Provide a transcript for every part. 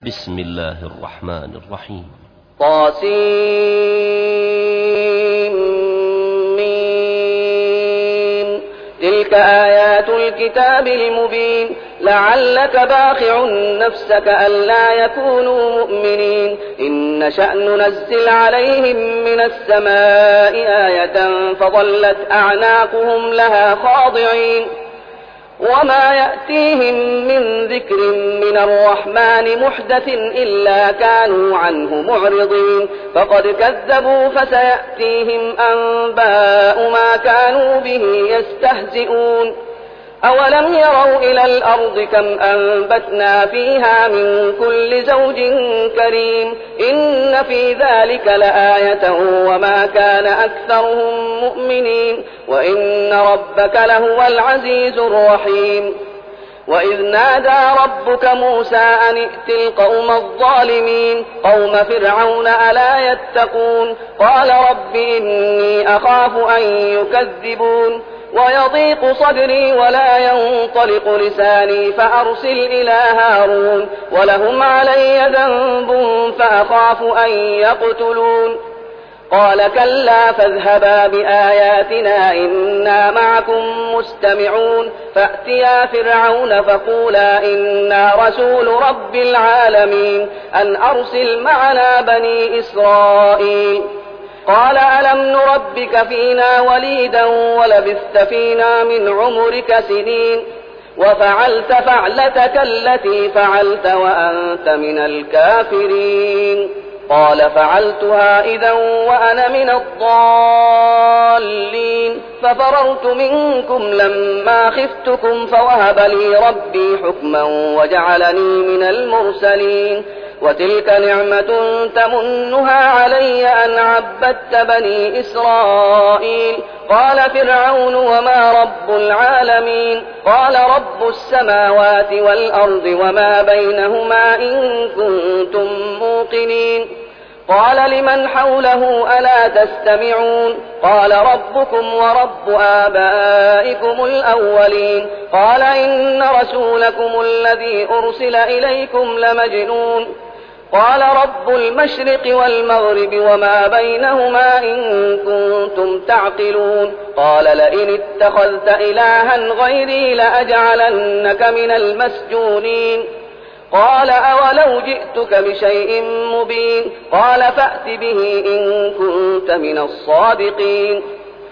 بسم الله الرحمن الرحيم. طاسيم. تلك آيات الكتاب المبين. لعلك باخع نفسك ألا يكونوا مؤمنين. إن نشأ ننزل عليهم من السماء آية فظلت أعناقهم لها خاضعين. وما يأتيهم من ذكر من الرحمن محدث إلا كانوا عنه معرضين. فقد كذبوا فسيأتيهم أنباء ما كانوا به يستهزئون. أولم يروا إلى الأرض كم أنبتنا فيها من كل زوج كريم. إن في ذلك لآية وما كان أكثرهم مؤمنين وإن ربك لهو العزيز الرحيم. وإذ نادى ربك موسى أن ائت القوم الظالمين قوم فرعون ألا يتقون. قال رب إني أخاف أن يكذبون ويضيق صدري ولا ينطلق لساني فأرسل إلى هارون ولهم علي ذنب فأخاف أن يقتلون. قال كلا فاذهبا بآياتنا إنا معكم مستمعون. فأتيا فرعون فقولا إنا رسول رب العالمين أن أرسل معنا بني إسرائيل. قال ألم نربك فينا وليدا ولبثت فينا من عمرك سنين وفعلت فعلتك التي فعلت وأنت من الكافرين. قال فعلتها إذا وأنا من الضالين. ففررت منكم لما خفتكم فوهب لي ربي حكما وجعلني من المرسلين. وتلك نعمة تمنها علي أن عبدت بني إسرائيل. قال فرعون وما رب العالمين. قال رب السماوات والأرض وما بينهما إن كنتم موقنين. قال لمن حوله ألا تستمعون. قال ربكم ورب آبائكم الأولين. قال إن رسولكم الذي أرسل إليكم لمجنون. قال رب المشرق والمغرب وما بينهما إن كنتم تعقلون. قال لئن اتخذت إلها غيري لأجعلنك من المسجونين. قال أولو جئتك بشيء مبين. قال فأت به إن كنت من الصادقين.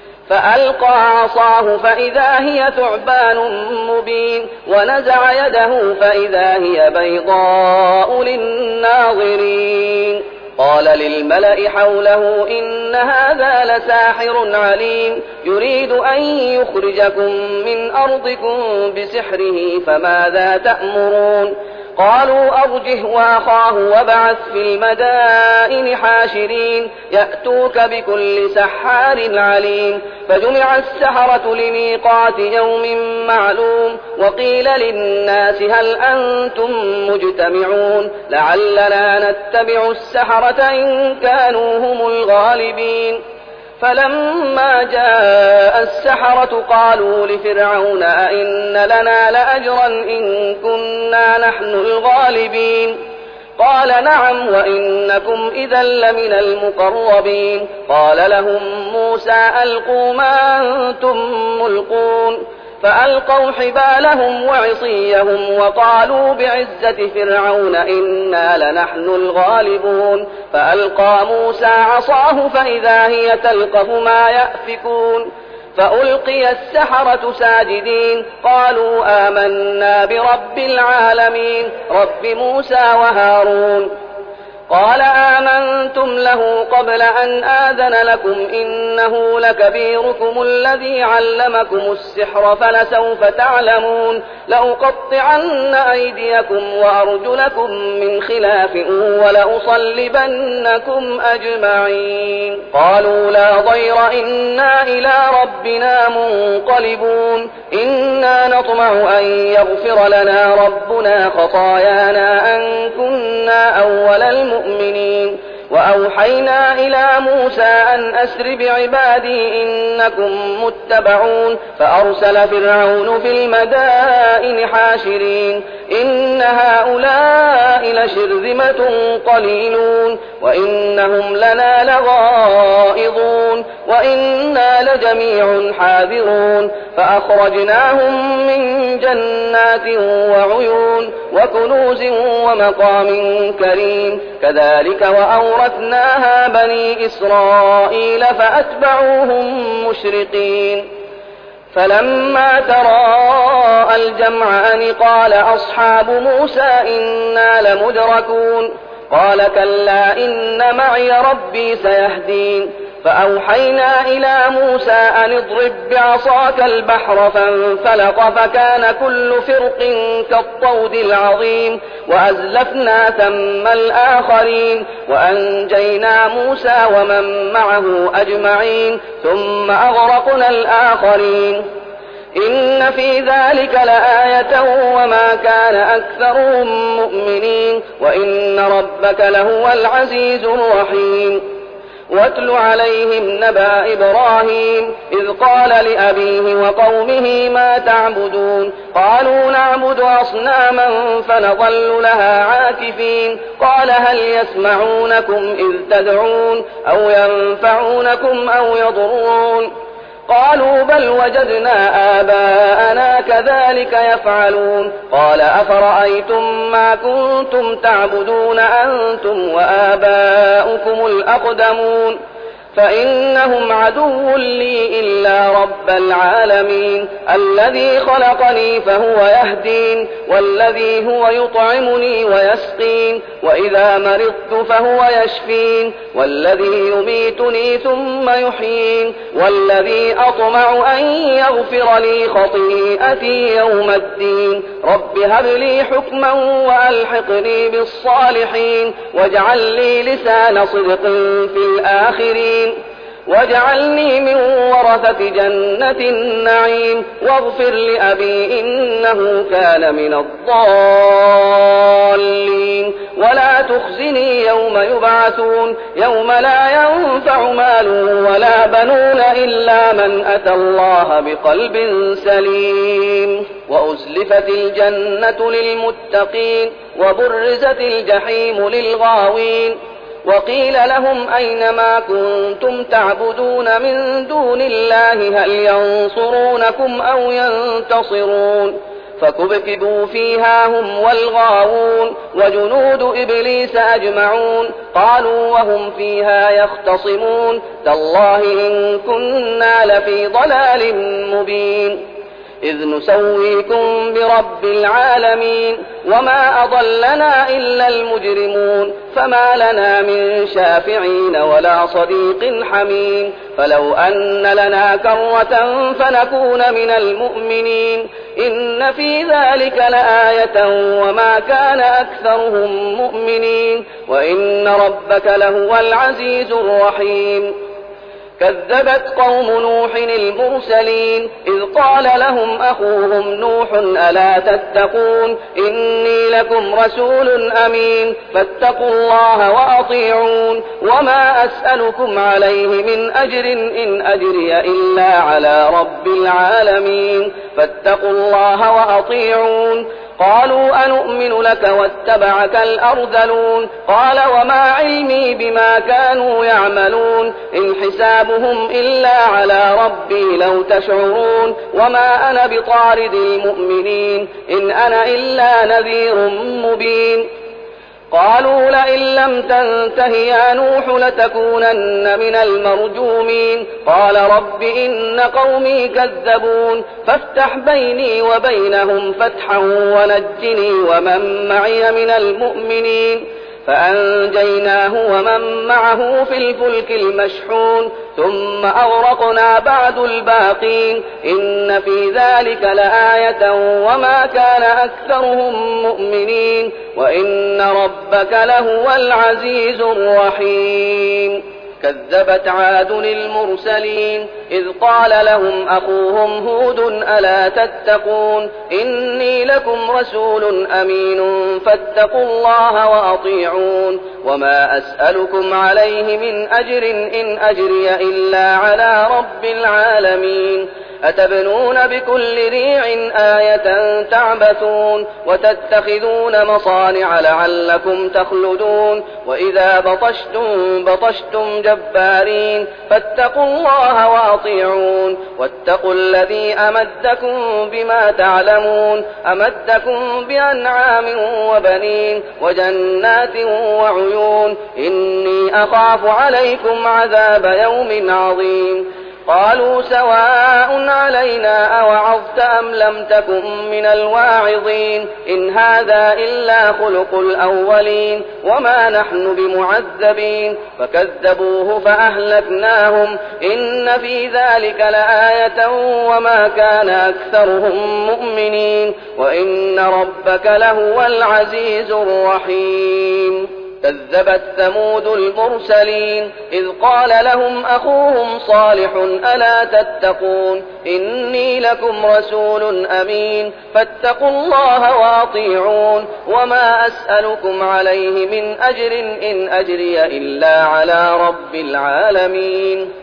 فألقى عصاه فإذا هي ثعبان مبين ونزع يده فإذا هي بيضاء للناظرين. قال للملأ حوله إن هذا لساحر عليم يريد أن يخرجكم من أرضكم بسحره فماذا تأمرون. قالوا أرجه وأخاه وابعث في المدائن حاشرين يأتوك بكل سحار عليم. فجمع السحرة لميقات يوم معلوم. وقيل للناس هل أنتم مجتمعون لعلنا نتبع السحرة إن كانوا هم الغالبين. فلما جاء السحرة قالوا لفرعون أئن لنا لأجرا إن كنا نحن الغالبين. قال نعم وإنكم إذا لمن المقربين. قال لهم موسى ألقوا ما أنتم ملقون. فألقوا حبالهم وعصيهم وقالوا بعزة فرعون إنا لنحن الغالبون. فألقى موسى عصاه فإذا هي تلقف ما يأفكون. فألقي السحرة ساجدين قالوا آمنا برب العالمين رب موسى وهارون. قال آمنتم له قبل أن آذن لكم إنه لكبيركم الذي علمكم السحر فلسوف تعلمون. لأقطعن أيديكم وأرجلكم من خلاف ولأصلبنكم أجمعين. قالوا لا ضير إنا إلى ربنا منقلبون. إنا نطمع أن يغفر لنا ربنا خطايانا أن كنا أول المؤمنين. وأوحينا إلى موسى أن أسر بعبادي إنكم متبعون. فأرسل فرعون في المدائن حاشرين إن هؤلاء لشرذمة قليلون وإنهم لنا لغائظون وإنا لجميع حاذرون فأخرجناهم من جنات وعيون وكنوز ومقام كريم كذلك وأورثناها بني إسرائيل فأتبعوهم مشرقين فلما تراءى الجمعان قال أصحاب موسى إنا لمدركون قال كلا إن معي ربي سيهدين فأوحينا إلى موسى أن اضرب بعصاك البحر فانفلق فكان كل فرق كالطود العظيم وأزلفنا ثم الآخرين وأنجينا موسى ومن معه أجمعين ثم أغرقنا الآخرين إن في ذلك لآية وما كان أكثرهم مؤمنين وإن ربك لهو العزيز الرحيم واتل عليهم نبأ إبراهيم إذ قال لأبيه وقومه ما تعبدون قالوا نعبد أصناما فنظل لها عاكفين قال هل يسمعونكم إذ تدعون أو ينفعونكم أو يضرون قالوا بل وجدنا آباءنا كذلك يفعلون قال أفرأيتم ما كنتم تعبدون أنتم وآباؤكم الأقدمون فإنهم عدو لي إلا رب العالمين الذي خلقني فهو يهدين والذي هو يطعمني ويسقين وإذا مرضت فهو يشفين والذي يميتني ثم يحيين والذي أطمع أن يغفر لي خطيئتي يوم الدين رب هب لي حكما وألحقني بالصالحين واجعل لي لسان صدق في الآخرين واجعلني من ورثة جنة النعيم واغفر لأبي إنه كان من الضالين ولا تخزني يوم يبعثون يوم لا ينفع مال ولا بنون إلا من أتى الله بقلب سليم وأزلفت الجنة للمتقين وبرزت الجحيم للغاوين وقيل لهم أين ما كنتم تعبدون من دون الله هل ينصرونكم أو ينتصرون فكبكبوا فيها هم والغاوون وجنود إبليس أجمعون قالوا وهم فيها يختصمون تالله إن كنا لفي ضلال مبين إذ نسويكم برب العالمين وما أضلنا إلا المجرمون فما لنا من شافعين ولا صديق حميم فلو أن لنا كرة فنكون من المؤمنين إن في ذلك لآية وما كان أكثرهم مؤمنين وإن ربك لهو العزيز الرحيم كذبت قوم نوح المرسلين إذ قال لهم أخوهم نوح ألا تتقون إني لكم رسول أمين فاتقوا الله وأطيعون وما أسألكم عليه من أجر إن أجري إلا على رب العالمين فاتقوا الله وأطيعون قالوا أنؤمن لك واتبعك الأرذلون قال وما علمي بما كانوا يعملون إن حسابهم إلا على ربي لو تشعرون وما أنا بطارد المؤمنين إن أنا إلا نذير مبين قالوا لئن لم تنته يا نوح لتكونن من المرجومين قال رب إن قومي كذبون فافتح بيني وبينهم فتحا ونجني ومن معي من المؤمنين فأنجيناه ومن معه في الفلك المشحون ثم أغرقنا بعد الباقين إن في ذلك لآية وما كان أكثرهم مؤمنين وإن ربك لهو العزيز الرحيم كذبت عاد المرسلين إذ قال لهم أخوهم هود ألا تتقون إني لكم رسول أمين فاتقوا الله وأطيعون وما أسألكم عليه من أجر إن أجري إلا على رب العالمين أتبنون بكل ريع آية تعبثون وتتخذون مصانع لعلكم تخلدون وإذا بطشتم جبارين فاتقوا الله وأطيعون واتقوا الذي أمدكم بما تعلمون أمدكم بأنعام وبنين وجنات وعيون إني أخاف عليكم عذاب يوم عظيم قالوا سواء علينا أوعظت أم لم تكن من الواعظين إن هذا إلا خلق الأولين وما نحن بمعذبين فكذبوه فأهلكناهم إن في ذلك لآية وما كان أكثرهم مؤمنين وإن ربك لهو العزيز الرحيم كذبت ثمود المرسلين إذ قال لهم أخوهم صالح ألا تتقون إني لكم رسول أمين فاتقوا الله وأطيعون وما أسألكم عليه من أجر إن أجري إلا على رب العالمين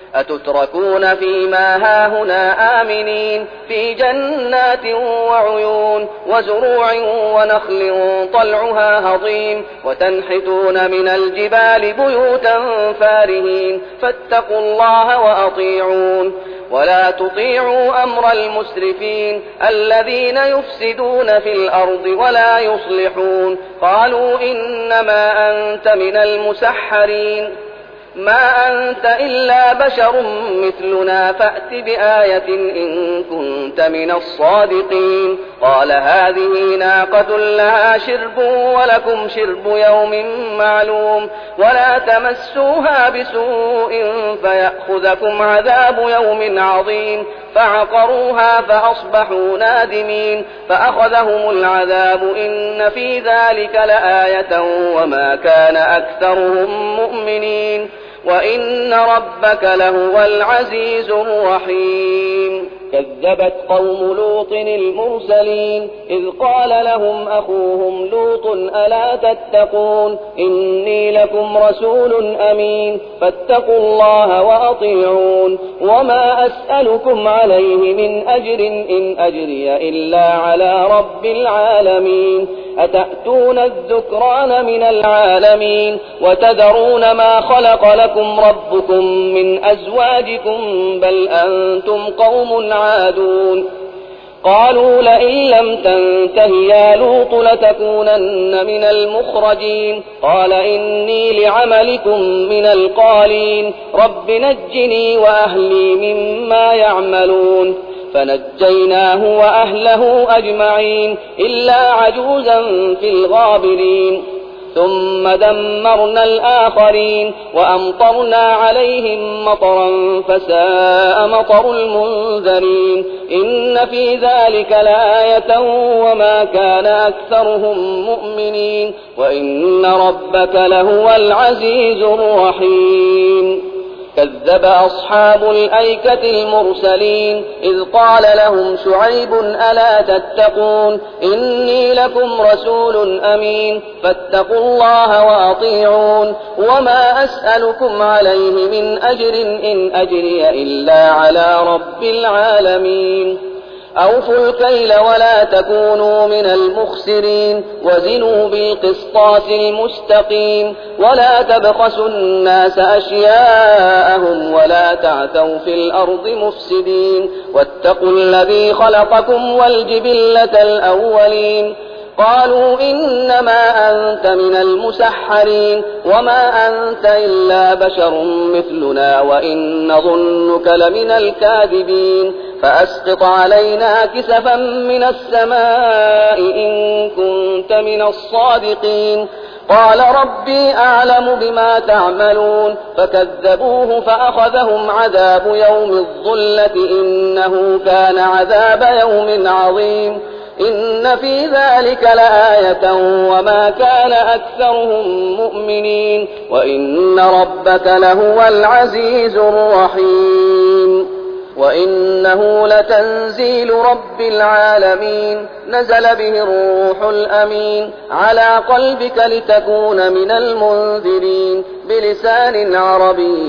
أتتركون فيما هاهنا آمنين في جنات وعيون وزروع ونخل طلعها هضيم وتنحتون من الجبال بيوتا فارهين فاتقوا الله وأطيعون ولا تطيعوا أمر المسرفين الذين يفسدون في الأرض ولا يصلحون قالوا إنما أنت من المسحرين ما أنت إلا بشر مثلنا فأت بآية إن كنت من الصادقين قال هذه ناقة لها شرب ولكم شرب يوم معلوم ولا تمسوها بسوء فيأخذكم عذاب يوم عظيم فعقروها فأصبحوا نادمين فأخذهم العذاب إن في ذلك لآية وما كان أكثرهم مؤمنين وإن ربك لهو العزيز الرحيم كذبت قوم لوط المرسلين إذ قال لهم أخوهم لوط ألا تتقون إني لكم رسول أمين فاتقوا الله وأطيعون وما أسألكم عليه من أجر إن أجري إلا على رب العالمين أتأتون الذكران من العالمين وتذرون ما خلق لكم ربكم من أزواجكم بل أنتم قوم عادون قالوا لئن لم تنته يا لوط لتكونن من المخرجين قال إني لعملكم من القالين رب نجني وأهلي مما يعملون فنجيناه وأهله أجمعين إلا عجوزا في الغابرين ثم دمرنا الآخرين وأمطرنا عليهم مطرا فساء مطر المنذرين إن في ذلك لآية وما كان أكثرهم مؤمنين وإن ربك لهو العزيز الرحيم كذب أصحاب الأيكة المرسلين إذ قال لهم شعيب ألا تتقون إني لكم رسول أمين فاتقوا الله وأطيعون وما أسألكم عليه من أجر إن أجري إلا على رب العالمين أوفوا الكيل ولا تكونوا من المخسرين وزنوا بالقسطاس المستقيم ولا تبخسوا الناس أشياءهم ولا تعثوا في الأرض مفسدين واتقوا الذي خلقكم والجبلة الأولين قالوا إنما أنت من المسحرين وما أنت إلا بشر مثلنا وإن نظنك لمن الكاذبين فأسقط علينا كسفا من السماء إن كنت من الصادقين قال ربي أعلم بما تعملون فكذبوه فأخذهم عذاب يوم الظلة إنه كان عذاب يوم عظيم إن في ذلك لآية وما كان أكثرهم مؤمنين وإن ربك لهو العزيز الرحيم وإنه لتنزيل رب العالمين نزل به الروح الأمين على قلبك لتكون من المنذرين بلسان عربي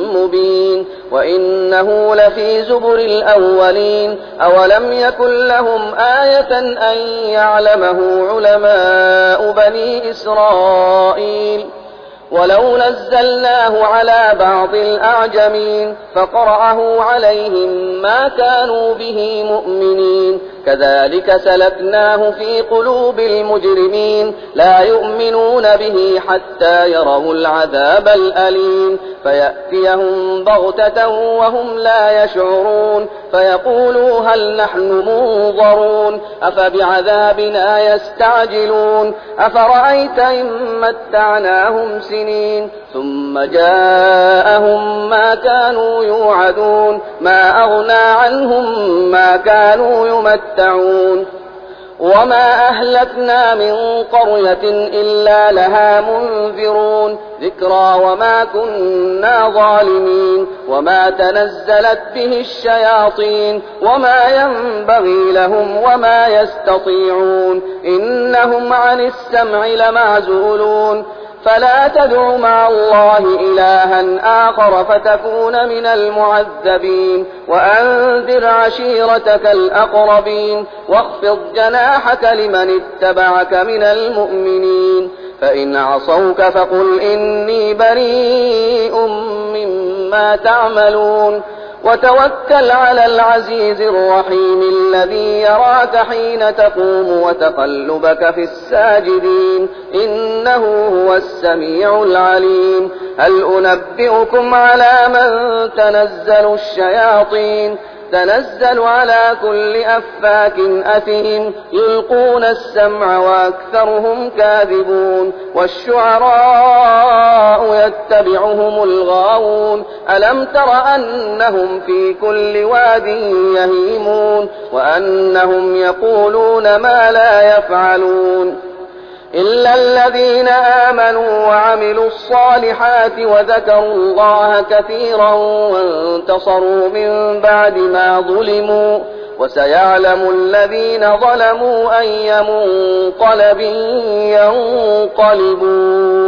مبين وإنه لفي زبر الأولين أولم يكن لهم آية أن يعلمه علماء بني إسرائيل ولو نزلناه على بعض الأعجمين فقرأه عليهم ما كانوا به مؤمنين كذلك سلكناه في قلوب المجرمين لا يؤمنون به حتى يروا العذاب الأليم فيأتيهم بغتة وهم لا يشعرون فيقولوا هل نحن منظرون أفبعذابنا يستعجلون أفرأيت إن متعناهم سنين ثم جاءهم ما كانوا يوعدون ما أغنى عنهم ما كانوا يمتعون وما أهلكنا من قرية إلا لها منذرون ذكرى وما كنا ظالمين وما تنزلت به الشياطين وما ينبغي لهم وما يستطيعون إنهم عن السمع لمعزولون فلا تدع مع الله إلها آخر فتكون من المعذبين وأنذر عشيرتك الأقربين واخفض جناحك لمن اتبعك من المؤمنين فإن عصوك فقل إني بريء مما تعملون وتوكل على العزيز الرحيم الذي يراك حين تقوم وتقلبك في الساجدين إنه هو السميع العليم هل أنبئكم على من تنزل الشياطين تنزل على كل أفاك أثيم يلقون السمع وأكثرهم كاذبون والشعراء يتبعهم الغاوون ألم تر أنهم في كل واد يهيمون وأنهم يقولون ما لا يفعلون إلا الذين آمنوا وعملوا الصالحات وذكروا الله كثيرا وانتصروا من بعد ما ظلموا وسيعلم الذين ظلموا أي منقلب ينقلبون